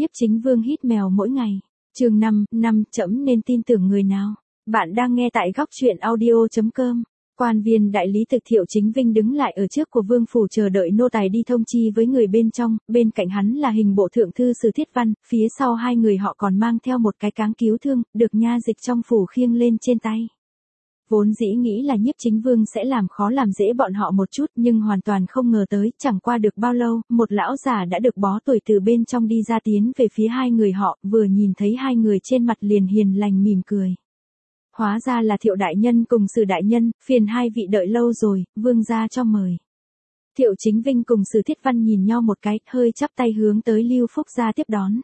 Nhiếp Chính Vương hít mèo mỗi ngày. Chương 5, trẫm nên tin tưởng người nào? Bạn đang nghe tại góc truyện audio.com. Quan viên đại lý thực Thiệu Chính Vinh đứng lại ở trước của vương phủ chờ đợi nô tài đi thông chi với người bên trong, bên cạnh hắn là hình bộ thượng thư Sử Thiết Văn, phía sau hai người họ còn mang theo một cái cáng cứu thương, được nha dịch trong phủ khiêng lên trên tay. Vốn dĩ nghĩ là Nhiếp Chính Vương sẽ làm khó làm dễ bọn họ một chút nhưng hoàn toàn không ngờ tới, chẳng qua được bao lâu, một lão già đã được bó tuổi từ bên trong đi ra tiến về phía hai người họ, vừa nhìn thấy hai người trên mặt liền hiền lành mỉm cười. Hóa ra là Thiệu đại nhân cùng Sử đại nhân, phiền hai vị đợi lâu rồi, vương gia cho mời. Thiệu Chính Vinh cùng Sử Thiết Văn nhìn nhau một cái, hơi chắp tay hướng tới Lưu Phúc gia tiếp đón.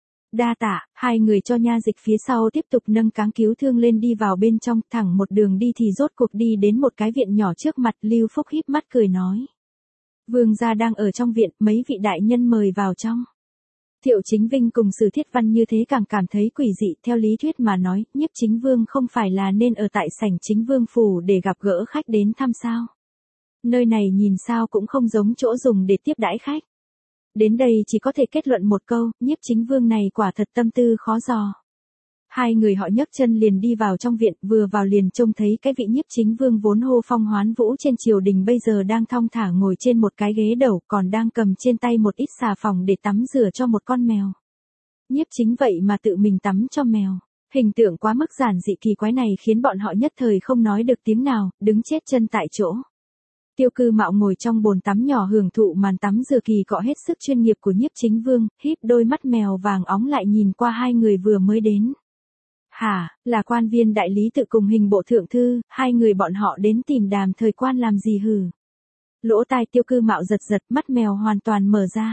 Đa tạ, hai người cho nha dịch phía sau tiếp tục nâng cáng cứu thương lên đi vào bên trong, thẳng một đường đi thì rốt cuộc đi đến một cái viện nhỏ trước mặt, Lưu Phúc híp mắt cười nói. Vương gia đang ở trong viện, mấy vị đại nhân mời vào trong. Thiệu Chính Vinh cùng Sử Thiết Văn như thế càng cảm thấy quỷ dị, theo lý thuyết mà nói, Nhiếp Chính Vương không phải là nên ở tại sảnh Chính Vương phủ để gặp gỡ khách đến thăm sao. Nơi này nhìn sao cũng không giống chỗ dùng để tiếp đãi khách. Đến đây chỉ có thể kết luận một câu, Nhiếp Chính Vương này quả thật tâm tư khó dò. Hai người họ nhấc chân liền đi vào trong viện, vừa vào liền trông thấy cái vị Nhiếp Chính Vương vốn hô phong hoán vũ trên triều đình bây giờ đang thong thả ngồi trên một cái ghế đầu, còn đang cầm trên tay một ít xà phòng để tắm rửa cho một con mèo. Nhiếp Chính vậy mà tự mình tắm cho mèo. Hình tượng quá mức giản dị kỳ quái này khiến bọn họ nhất thời không nói được tiếng nào, đứng chết chân tại chỗ. Tiêu Cư Mạo ngồi trong bồn tắm nhỏ hưởng thụ màn tắm rửa kỳ cọ hết sức chuyên nghiệp của Nhiếp Chính Vương, híp đôi mắt mèo vàng óng lại nhìn qua hai người vừa mới đến. Hả, là quan viên đại lý tự cùng hình bộ thượng thư, hai người bọn họ đến tìm Đàm Thời Quan làm gì hử? Lỗ tai Tiêu Cư Mạo giật giật, mắt mèo hoàn toàn mở ra.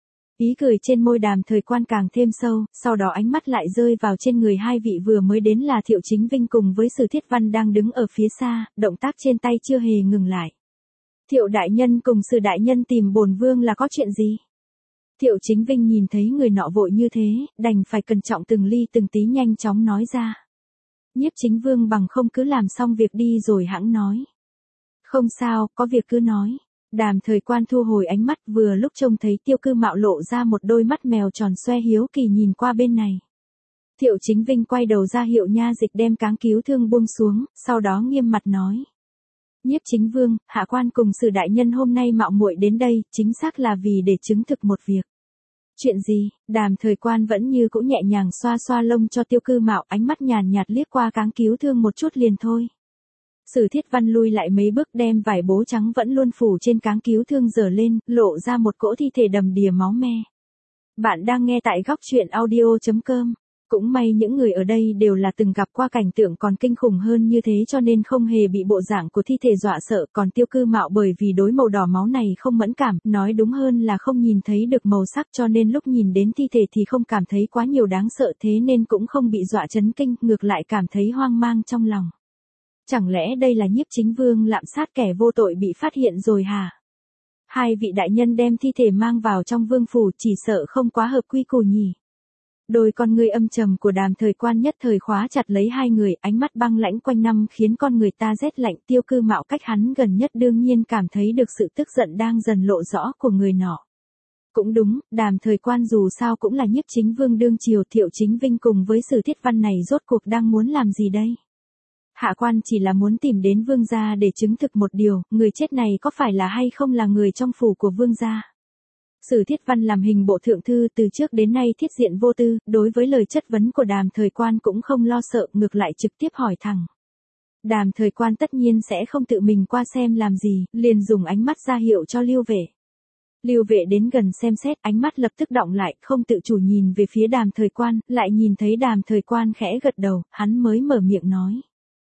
Ý cười trên môi Đàm Thời Quan càng thêm sâu, sau đó ánh mắt lại rơi vào trên người hai vị vừa mới đến là Thiệu Chính Vinh cùng với Sử Thiết Văn đang đứng ở phía xa, động tác trên tay chưa hề ngừng lại. Thiệu đại nhân cùng Sử đại nhân tìm bổn vương là có chuyện gì? Thiệu Chính Vinh nhìn thấy người nọ vội như thế, đành phải cẩn trọng từng ly từng tí nhanh chóng nói ra. Nhiếp Chính Vương bằng không cứ làm xong việc đi rồi hãng nói. Không sao, có việc cứ nói. Đàm Thời Quan thu hồi ánh mắt vừa lúc trông thấy Tiêu Cư Mạo lộ ra một đôi mắt mèo tròn xoe hiếu kỳ nhìn qua bên này. Thiệu Chính Vinh quay đầu ra hiệu nha dịch đem cáng cứu thương buông xuống, sau đó nghiêm mặt nói. Nhiếp Chính Vương, hạ quan cùng Sử đại nhân hôm nay mạo muội đến đây, chính xác là vì để chứng thực một việc. Chuyện gì? Đàm Thời Quan vẫn như cũ nhẹ nhàng xoa xoa lông cho Tiêu Cư Mạo, ánh mắt nhàn nhạt liếc qua cáng cứu thương một chút liền thôi. Sử Thiết Văn lui lại mấy bước đem vải bố trắng vẫn luôn phủ trên cáng cứu thương giở lên, lộ ra một cỗ thi thể đầm đìa máu me. Bạn đang nghe tại góc truyện audio.com. Cũng may những người ở đây đều là từng gặp qua cảnh tượng còn kinh khủng hơn như thế cho nên không hề bị bộ dạng của thi thể dọa sợ, còn Tiêu Cư Mạo bởi vì đối màu đỏ máu này không mẫn cảm, nói đúng hơn là không nhìn thấy được màu sắc cho nên lúc nhìn đến thi thể thì không cảm thấy quá nhiều đáng sợ thế nên cũng không bị dọa chấn kinh, ngược lại cảm thấy hoang mang trong lòng. Chẳng lẽ đây là Nhiếp Chính Vương lạm sát kẻ vô tội bị phát hiện rồi hả? Hai vị đại nhân đem thi thể mang vào trong vương phủ chỉ sợ không quá hợp quy củ nhỉ? Đôi con ngươi âm trầm của Đàm Thời Quan nhất thời khóa chặt lấy hai người, ánh mắt băng lãnh quanh năm khiến con người ta rét lạnh. Tiêu Cư Mạo cách hắn gần nhất đương nhiên cảm thấy được sự tức giận đang dần lộ rõ của người nọ. Cũng đúng, Đàm Thời Quan dù sao cũng là Nhiếp Chính Vương đương triều, Thiệu Chính Vinh cùng với Sử Thiết Văn này rốt cuộc đang muốn làm gì đây? Hạ quan chỉ là muốn tìm đến vương gia để chứng thực một điều, người chết này có phải là hay không là người trong phủ của vương gia? Sử Thiết Văn làm hình bộ thượng thư từ trước đến nay thiết diện vô tư, đối với lời chất vấn của Đàm Thời Quan cũng không lo sợ, ngược lại trực tiếp hỏi thẳng. Đàm Thời Quan tất nhiên sẽ không tự mình qua xem làm gì, liền dùng ánh mắt ra hiệu cho Lưu Vệ. Lưu Vệ đến gần xem xét, ánh mắt lập tức đọng lại, không tự chủ nhìn về phía Đàm Thời Quan, lại nhìn thấy Đàm Thời Quan khẽ gật đầu, hắn mới mở miệng nói.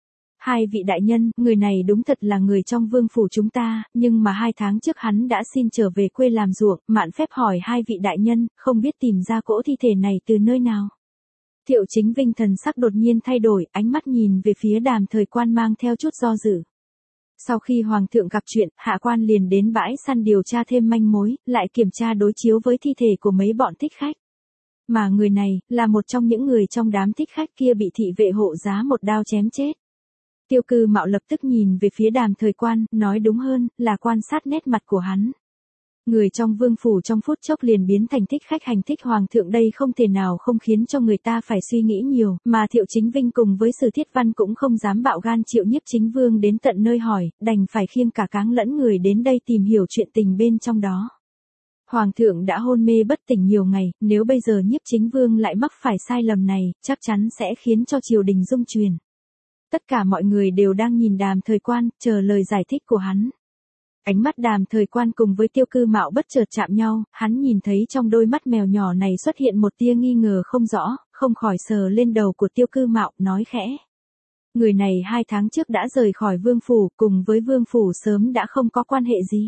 Hai vị đại nhân, người này đúng thật là người trong vương phủ chúng ta, nhưng mà 2 tháng trước hắn đã xin trở về quê làm ruộng, mạn phép hỏi hai vị đại nhân, không biết tìm ra cỗ thi thể này từ nơi nào. Thiệu Chính Vinh thần sắc đột nhiên thay đổi, ánh mắt nhìn về phía Đàm Thời Quan mang theo chút do dự. Sau khi Hoàng thượng gặp chuyện, hạ quan liền đến bãi săn điều tra thêm manh mối, lại kiểm tra đối chiếu với thi thể của mấy bọn thích khách. Mà người này, là một trong những người trong đám thích khách kia bị thị vệ hộ giá một đao chém chết. Tiêu Cư Mạo lập tức nhìn về phía Đàm Thời Quan, nói đúng hơn, là quan sát nét mặt của hắn. Người trong vương phủ trong phút chốc liền biến thành thích khách hành thích hoàng thượng, đây không thể nào không khiến cho người ta phải suy nghĩ nhiều, mà Thiệu Chính Vinh cùng với Sử Thiết Văn cũng không dám bạo gan triệu Nhiếp Chính Vương đến tận nơi hỏi, đành phải khiêng cả cáng lẫn người đến đây tìm hiểu chuyện tình bên trong đó. Hoàng thượng đã hôn mê bất tỉnh nhiều ngày, nếu bây giờ Nhiếp Chính Vương lại mắc phải sai lầm này, chắc chắn sẽ khiến cho triều đình rung chuyển. Tất cả mọi người đều đang nhìn Đàm Thời Quan, chờ lời giải thích của hắn. Ánh mắt Đàm Thời Quan cùng với Tiêu Cư Mạo bất chợt chạm nhau, hắn nhìn thấy trong đôi mắt mèo nhỏ này xuất hiện một tia nghi ngờ không rõ, không khỏi sờ lên đầu của Tiêu Cư Mạo, nói khẽ. Người này 2 tháng trước đã rời khỏi vương phủ, cùng với vương phủ sớm đã không có quan hệ gì.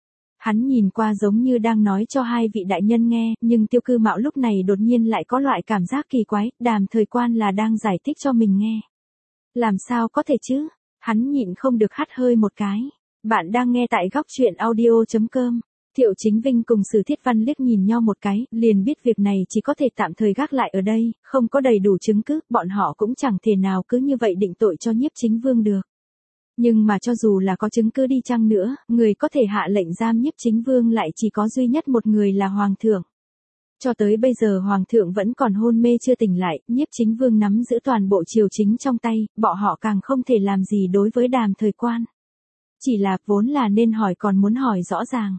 Hắn nhìn qua giống như đang nói cho hai vị đại nhân nghe, nhưng Tiêu Cư Mạo lúc này đột nhiên lại có loại cảm giác kỳ quái, Đàm Thời Quan là đang giải thích cho mình nghe. Làm sao có thể chứ? Hắn nhịn không được hắt hơi một cái. Bạn đang nghe tại góc truyện audio.com. Thiệu Chính Vinh cùng Sử Thiết Văn liếc nhìn nhau một cái, liền biết việc này chỉ có thể tạm thời gác lại ở đây, không có đầy đủ chứng cứ, bọn họ cũng chẳng thể nào cứ như vậy định tội cho Nhiếp Chính Vương được. Nhưng mà cho dù là có chứng cứ đi chăng nữa, người có thể hạ lệnh giam Nhiếp Chính Vương lại chỉ có duy nhất một người là Hoàng thượng. Cho tới bây giờ Hoàng thượng vẫn còn hôn mê chưa tỉnh lại, Nhiếp Chính Vương nắm giữ toàn bộ triều chính trong tay, bọn họ càng không thể làm gì đối với Đàm Thời Quan. Chỉ là vốn là nên hỏi còn muốn hỏi rõ ràng.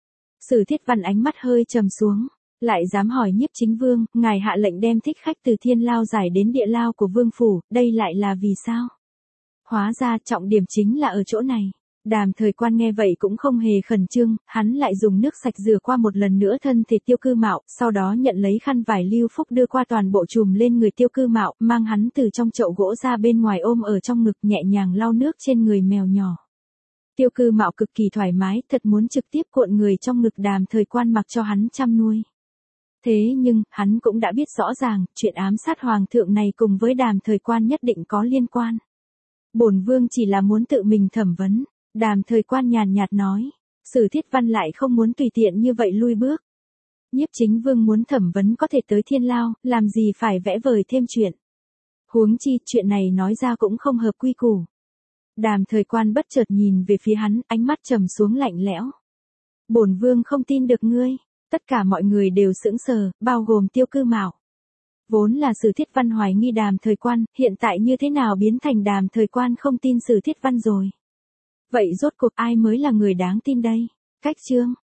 Sử Thiết Văn ánh mắt hơi trầm xuống, lại dám hỏi Nhiếp Chính Vương, ngài hạ lệnh đem thích khách từ thiên lao giải đến địa lao của vương phủ, đây lại là vì sao? Hóa ra trọng điểm chính là ở chỗ này. Đàm Thời Quan nghe vậy cũng không hề khẩn trương, hắn lại dùng nước sạch rửa qua một lần nữa thân thể Tiêu Cư Mạo, sau đó nhận lấy khăn vải Lưu Phúc đưa qua toàn bộ chùm lên người Tiêu Cư Mạo, mang hắn từ trong chậu gỗ ra bên ngoài ôm ở trong ngực, nhẹ nhàng lau nước trên người mèo nhỏ. Tiêu Cư Mạo cực kỳ thoải mái, thật muốn trực tiếp cuộn người trong ngực Đàm Thời Quan mặc cho hắn chăm nuôi. Thế nhưng, hắn cũng đã biết rõ ràng, chuyện ám sát hoàng thượng này cùng với Đàm Thời Quan nhất định có liên quan. Bổn vương chỉ là muốn tự mình thẩm vấn, Đàm Thời Quan nhàn nhạt nói. Sử Thiết Văn lại không muốn tùy tiện như vậy lui bước. Nhiếp Chính Vương muốn thẩm vấn có thể tới thiên lao, làm gì phải vẽ vời thêm chuyện. Huống chi, chuyện này nói ra cũng không hợp quy củ. Đàm Thời Quan bất chợt nhìn về phía hắn, ánh mắt trầm xuống lạnh lẽo. Bổn vương không tin được ngươi. Tất cả mọi người đều sững sờ, bao gồm Tiêu Cư Mạo. Vốn là Sử Thiết Văn hoài nghi Đàm Thời Quan, hiện tại như thế nào biến thành Đàm Thời Quan không tin Sử Thiết Văn rồi. Vậy rốt cuộc ai mới là người đáng tin đây? Cách chương.